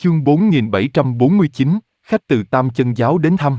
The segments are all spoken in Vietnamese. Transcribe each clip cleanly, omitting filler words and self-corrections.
Chương 4749, khách từ Tam Chân Giáo đến thăm.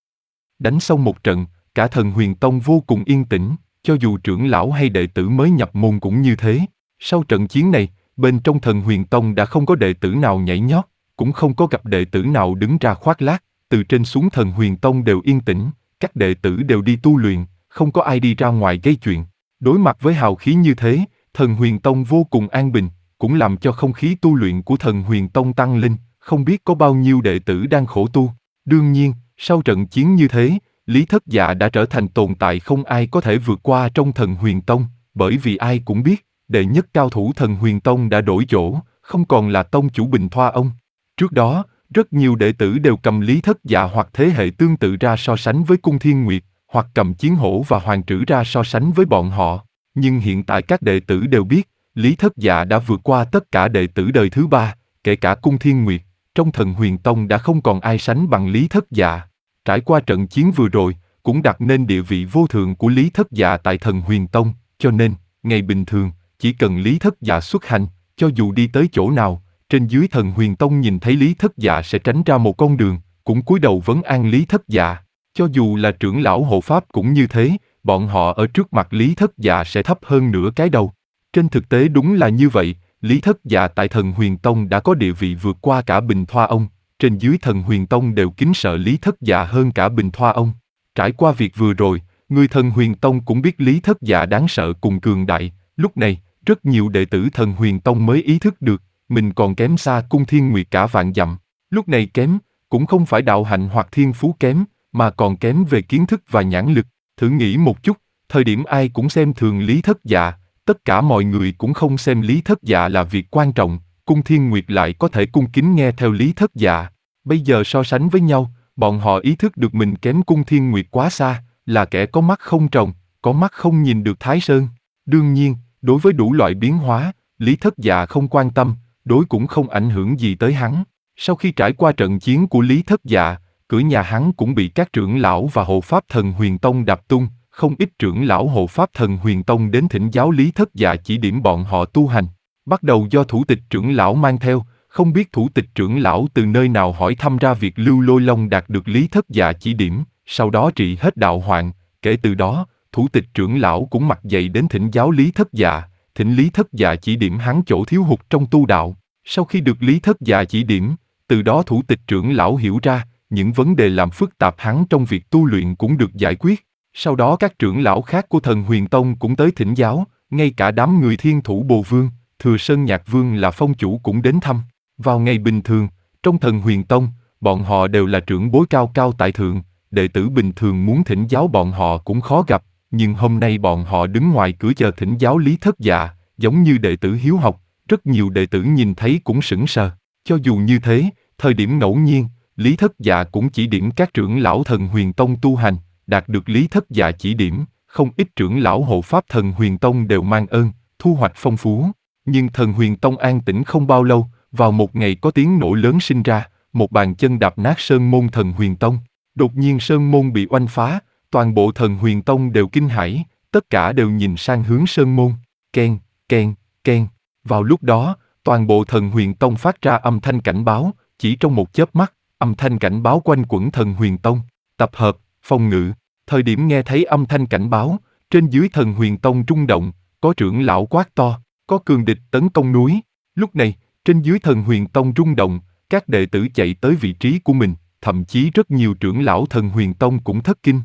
Đánh xong một trận, cả Thần Huyền Tông vô cùng yên tĩnh, cho dù trưởng lão hay đệ tử mới nhập môn cũng như thế. Sau trận chiến này, bên trong Thần Huyền Tông đã không có đệ tử nào nhảy nhót, cũng không có gặp đệ tử nào đứng ra khoác lác, từ trên xuống Thần Huyền Tông đều yên tĩnh, các đệ tử đều đi tu luyện, không có ai đi ra ngoài gây chuyện. Đối mặt với hào khí như thế, Thần Huyền Tông vô cùng an bình, cũng làm cho không khí tu luyện của Thần Huyền Tông tăng lên, không biết có bao nhiêu đệ tử đang khổ tu. Đương nhiên, sau trận chiến như thế, Lý Thất Dạ đã trở thành tồn tại không ai có thể vượt qua trong Thần Huyền Tông, bởi vì ai cũng biết, đệ nhất cao thủ Thần Huyền Tông đã đổi chỗ, không còn là tông chủ Bình Thoa ông. Trước đó, rất nhiều đệ tử đều cầm Lý Thất Dạ hoặc thế hệ tương tự ra so sánh với Cung Thiên Nguyệt, hoặc cầm Chiến Hổ và Hoàng Trử ra so sánh với bọn họ. Nhưng hiện tại các đệ tử đều biết, Lý Thất Dạ đã vượt qua tất cả đệ tử đời thứ ba, kể cả Cung Thiên Nguyệt, trong Thần Huyền Tông đã không còn ai sánh bằng Lý Thất Dạ. Trải qua trận chiến vừa rồi, cũng đặt nên địa vị vô thượng của Lý Thất Dạ tại Thần Huyền Tông, cho nên, ngày bình thường, chỉ cần Lý Thất Dạ xuất hành, cho dù đi tới chỗ nào, trên dưới Thần Huyền Tông nhìn thấy Lý Thất Dạ sẽ tránh ra một con đường, cũng cúi đầu vấn an Lý Thất Dạ. Cho dù là trưởng lão hộ pháp cũng như thế, bọn họ ở trước mặt Lý Thất Dạ sẽ thấp hơn nửa cái đầu. Trên thực tế đúng là như vậy, Lý Thất Dạ tại Thần Huyền Tông đã có địa vị vượt qua cả Bình Thoa ông, trên dưới Thần Huyền Tông đều kính sợ Lý Thất Dạ hơn cả Bình Thoa ông. Trải qua việc vừa rồi, người Thần Huyền Tông cũng biết Lý Thất Dạ đáng sợ cùng cường đại, lúc này, rất nhiều đệ tử Thần Huyền Tông mới ý thức được, mình còn kém xa Cung Thiên Nguyệt cả vạn dặm. Lúc này kém, cũng không phải đạo hạnh hoặc thiên phú kém, mà còn kém về kiến thức và nhãn lực. Thử nghĩ một chút, thời điểm ai cũng xem thường Lý Thất Dạ, tất cả mọi người cũng không xem Lý Thất Dạ là việc quan trọng, Cung Thiên Nguyệt lại có thể cung kính nghe theo Lý Thất Dạ. Bây giờ so sánh với nhau, bọn họ ý thức được mình kém Cung Thiên Nguyệt quá xa, là kẻ có mắt không tròng, có mắt không nhìn được Thái Sơn. Đương nhiên, đối với đủ loại biến hóa, Lý Thất Dạ không quan tâm, đối cũng không ảnh hưởng gì tới hắn. Sau khi trải qua trận chiến của Lý Thất Dạ, cửa nhà hắn cũng bị các trưởng lão và hộ pháp Thần Huyền Tông đạp tung, không ít trưởng lão hộ pháp Thần Huyền Tông đến thỉnh giáo Lý Thất Dạ chỉ điểm bọn họ tu hành. Bắt đầu do thủ tịch trưởng lão mang theo, không biết thủ tịch trưởng lão từ nơi nào hỏi thăm ra việc Lưu Lôi Long đạt được Lý Thất Dạ chỉ điểm, sau đó trị hết đạo hoạn. Kể từ đó, thủ tịch trưởng lão cũng mặc dậy đến thỉnh giáo Lý Thất Dạ, thỉnh Lý Thất Dạ chỉ điểm hắn chỗ thiếu hụt trong tu đạo. Sau khi được Lý Thất Dạ chỉ điểm, từ đó thủ tịch trưởng lão hiểu ra, những vấn đề làm phức tạp hắn trong việc tu luyện cũng được giải quyết. Sau đó các trưởng lão khác của Thần Huyền Tông cũng tới thỉnh giáo, ngay cả đám người Thiên Thủ Bồ Vương, Thừa Sơn Nhạc Vương là phong chủ cũng đến thăm. Vào ngày bình thường, trong Thần Huyền Tông, bọn họ đều là trưởng bối cao cao tại thượng, đệ tử bình thường muốn thỉnh giáo bọn họ cũng khó gặp, nhưng hôm nay bọn họ đứng ngoài cửa chờ thỉnh giáo Lý Thất Dạ, giống như đệ tử hiếu học, rất nhiều đệ tử nhìn thấy cũng sững sờ. Cho dù như thế, thời điểm ngẫu nhiên, Lý Thất Dạ cũng chỉ điểm các trưởng lão Thần Huyền Tông tu hành, đạt được Lý Thất Dạ chỉ điểm, không ít trưởng lão hộ pháp Thần Huyền Tông đều mang ơn, thu hoạch phong phú. Nhưng Thần Huyền Tông an tĩnh không bao lâu, vào một ngày có tiếng nổ lớn sinh ra, một bàn chân đạp nát sơn môn Thần Huyền Tông. Đột nhiên sơn môn bị oanh phá, toàn bộ Thần Huyền Tông đều kinh hãi, tất cả đều nhìn sang hướng sơn môn. Keng, keng, keng. Vào lúc đó, toàn bộ Thần Huyền Tông phát ra âm thanh cảnh báo, chỉ trong một chớp mắt, âm thanh cảnh báo quanh quẩn Thần Huyền Tông. Tập hợp, phòng ngự. Thời điểm nghe thấy âm thanh cảnh báo, trên dưới Thần Huyền Tông rung động, có trưởng lão quát to, có cường địch tấn công núi. Lúc này, trên dưới Thần Huyền Tông rung động, các đệ tử chạy tới vị trí của mình, thậm chí rất nhiều trưởng lão Thần Huyền Tông cũng thất kinh.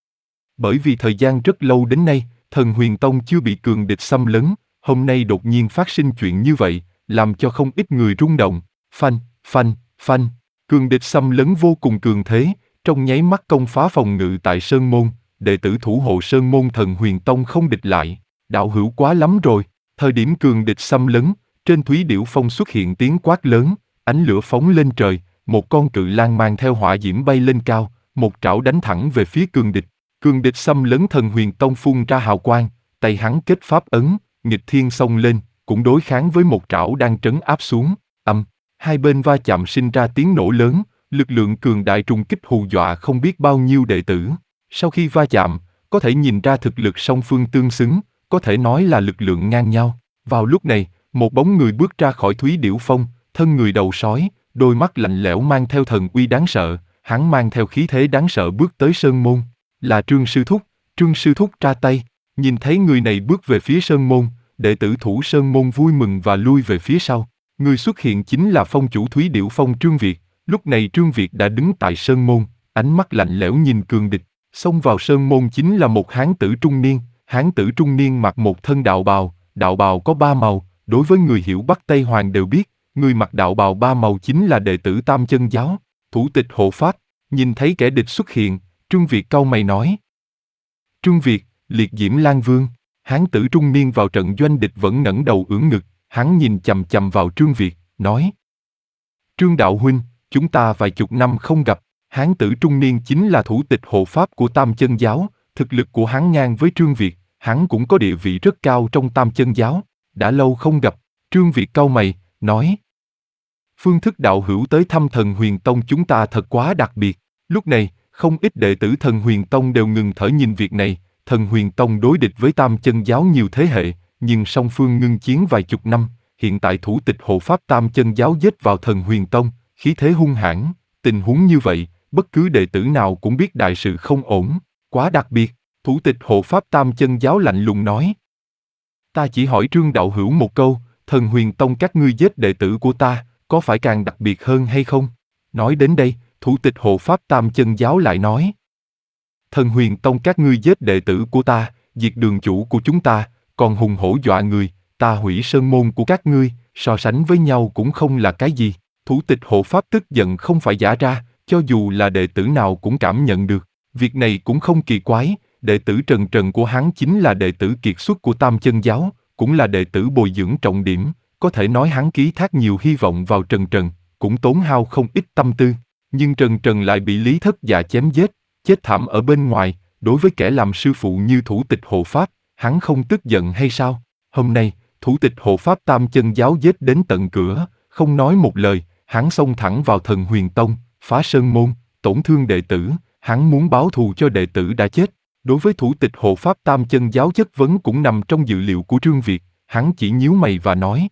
Bởi vì thời gian rất lâu đến nay, Thần Huyền Tông chưa bị cường địch xâm lấn, hôm nay đột nhiên phát sinh chuyện như vậy, làm cho không ít người rung động. Phanh, phanh, phanh, cường địch xâm lấn vô cùng cường thế, trong nháy mắt công phá phòng ngự tại Sơn Môn, đệ tử thủ hộ Sơn Môn Thần Huyền Tông không địch lại, đạo hữu quá lắm rồi. Thời điểm cường địch xâm lấn, trên Thúy Điểu Phong xuất hiện tiếng quát lớn, ánh lửa phóng lên trời, một con cự lang mang theo hỏa diễm bay lên cao, một trảo đánh thẳng về phía cường địch. Cường địch xâm lấn Thần Huyền Tông phun ra hào quang, tay hắn kết pháp ấn, nghịch thiên xông lên, cũng đối kháng với một trảo đang trấn áp xuống. Hai bên va chạm sinh ra tiếng nổ lớn, lực lượng cường đại trùng kích hù dọa không biết bao nhiêu đệ tử. Sau khi va chạm, có thể nhìn ra thực lực song phương tương xứng, có thể nói là lực lượng ngang nhau. Vào lúc này, một bóng người bước ra khỏi Thúy Điểu Phong, thân người đầu sói, đôi mắt lạnh lẽo mang theo thần uy đáng sợ, hắn mang theo khí thế đáng sợ bước tới sơn môn. Là Trương sư thúc ra tay. Nhìn thấy người này bước về phía sơn môn, đệ tử thủ sơn môn vui mừng và lui về phía sau. Người xuất hiện chính là phong chủ Thúy Điểu Phong Trương Việt. Lúc này Trương Việt đã đứng tại sơn môn, ánh mắt lạnh lẽo nhìn cường địch. Xông vào sơn môn chính là một hán tử trung niên mặc một thân đạo bào có 3 màu. Đối với người hiểu Bắc Tây Hoàng đều biết, người mặc đạo bào 3 màu chính là đệ tử Tam Chân Giáo, thủ tịch hộ pháp. Nhìn thấy kẻ địch xuất hiện, Trương Việt cau mày nói: Trương Việt, Liệt Diễm Lan Vương. Hán tử trung niên vào trận doanh địch vẫn ngẩng đầu ưỡn ngực, hắn nhìn chằm chằm vào Trương Việt, nói: Trương đạo huynh, chúng ta vài chục năm không gặp. Hán tử trung niên chính là thủ tịch hộ pháp của Tam Chân Giáo, thực lực của hắn ngang với Trương Việt, hắn cũng có địa vị rất cao trong Tam Chân Giáo. Đã lâu không gặp. Trương Việt cau mày, nói: Phương thức đạo hữu tới thăm Thần Huyền Tông chúng ta thật quá đặc biệt. Lúc này, không ít đệ tử Thần Huyền Tông đều ngừng thở nhìn việc này. Thần Huyền Tông đối địch với Tam Chân Giáo nhiều thế hệ, nhưng song phương ngưng chiến vài chục năm. Hiện tại thủ tịch hộ pháp Tam Chân Giáo giết vào Thần Huyền Tông, khí thế hung hãn. Tình huống như vậy, bất cứ đệ tử nào cũng biết đại sự không ổn. Quá đặc biệt. Thủ tịch hộ pháp Tam Chân Giáo lạnh lùng nói: Ta chỉ hỏi Trương đạo hữu một câu, Thần Huyền Tông các ngươi giết đệ tử của ta, có phải càng đặc biệt hơn hay không? Nói đến đây, thủ tịch hộ pháp Tam Chân Giáo lại nói: Thần Huyền Tông các ngươi giết đệ tử của ta, diệt đường chủ của chúng ta, còn hùng hổ dọa người, ta hủy sơn môn của các ngươi, so sánh với nhau cũng không là cái gì. Thủ tịch hộ pháp tức giận không phải giả ra, cho dù là đệ tử nào cũng cảm nhận được. Việc này cũng không kỳ quái, đệ tử Trần của hắn chính là đệ tử kiệt xuất của Tam Chân Giáo, cũng là đệ tử bồi dưỡng trọng điểm, có thể nói hắn ký thác nhiều hy vọng vào Trần, cũng tốn hao không ít tâm tư. Nhưng Trần lại bị Lý Thất Dạ chém giết, chết thảm ở bên ngoài. Đối với kẻ làm sư phụ như thủ tịch hộ pháp, hắn không tức giận hay sao? Hôm nay, thủ tịch hộ pháp Tam Chân Giáo giết đến tận cửa, không nói một lời, hắn xông thẳng vào Thần Huyền Tông, phá sơn môn, tổn thương đệ tử, hắn muốn báo thù cho đệ tử đã chết. Đối với thủ tịch hộ pháp Tam Chân Giáo chất vấn cũng nằm trong dự liệu của Trương Việt, hắn chỉ nhíu mày và nói: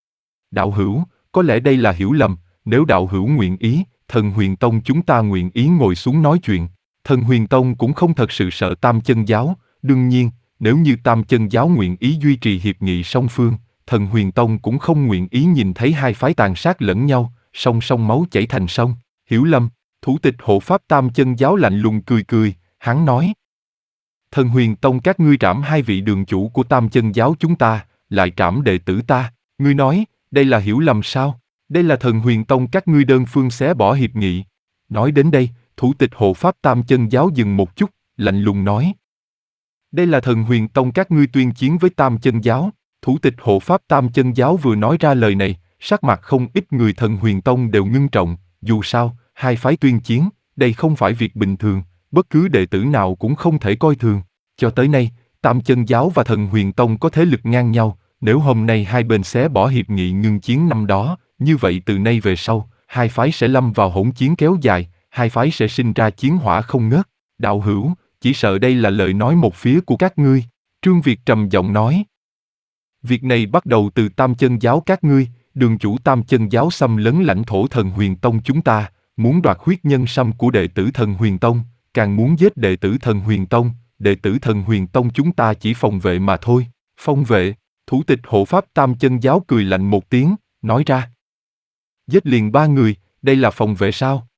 Đạo hữu, có lẽ đây là hiểu lầm, nếu đạo hữu nguyện ý, Thần Huyền Tông chúng ta nguyện ý ngồi xuống nói chuyện. Thần Huyền Tông cũng không thật sự sợ Tam Chân Giáo, đương nhiên, nếu như Tam Chân Giáo nguyện ý duy trì hiệp nghị song phương, Thần Huyền Tông cũng không nguyện ý nhìn thấy hai phái tàn sát lẫn nhau, song song máu chảy thành sông. Hiểu lầm. Thủ tịch hộ pháp Tam Chân Giáo lạnh lùng cười, hắn nói: Thần Huyền Tông các ngươi trảm hai vị đường chủ của Tam Chân Giáo chúng ta, lại trảm đệ tử ta, ngươi nói, đây là hiểu lầm sao? Đây là Thần Huyền Tông các ngươi đơn phương xé bỏ hiệp nghị. Nói đến đây, thủ tịch hộ pháp Tam Chân Giáo dừng một chút, lạnh lùng nói: Đây là Thần Huyền Tông các ngươi tuyên chiến với Tam Chân Giáo. Thủ tịch hộ pháp Tam Chân Giáo vừa nói ra lời này, sắc mặt không ít người Thần Huyền Tông đều ngưng trọng. Dù sao, hai phái tuyên chiến, đây không phải việc bình thường, bất cứ đệ tử nào cũng không thể coi thường. Cho tới nay, Tam Chân Giáo và Thần Huyền Tông có thế lực ngang nhau, nếu hôm nay hai bên xé bỏ hiệp nghị ngưng chiến năm đó, như vậy từ nay về sau, hai phái sẽ lâm vào hỗn chiến kéo dài, hai phái sẽ sinh ra chiến hỏa không ngớt. Đạo hữu, chỉ sợ đây là lời nói một phía của các ngươi. Trương Việt trầm giọng nói: Việc này bắt đầu từ Tam Chân Giáo các ngươi, đường chủ Tam Chân Giáo xâm lấn lãnh thổ Thần Huyền Tông chúng ta, muốn đoạt huyết nhân sâm của đệ tử Thần Huyền Tông, càng muốn giết đệ tử Thần Huyền Tông. Đệ tử Thần Huyền Tông chúng ta chỉ phòng vệ mà thôi. Phòng vệ? Thủ tịch hộ pháp Tam Chân Giáo cười lạnh một tiếng, nói ra: Giết liền 3 người, đây là phòng vệ sao?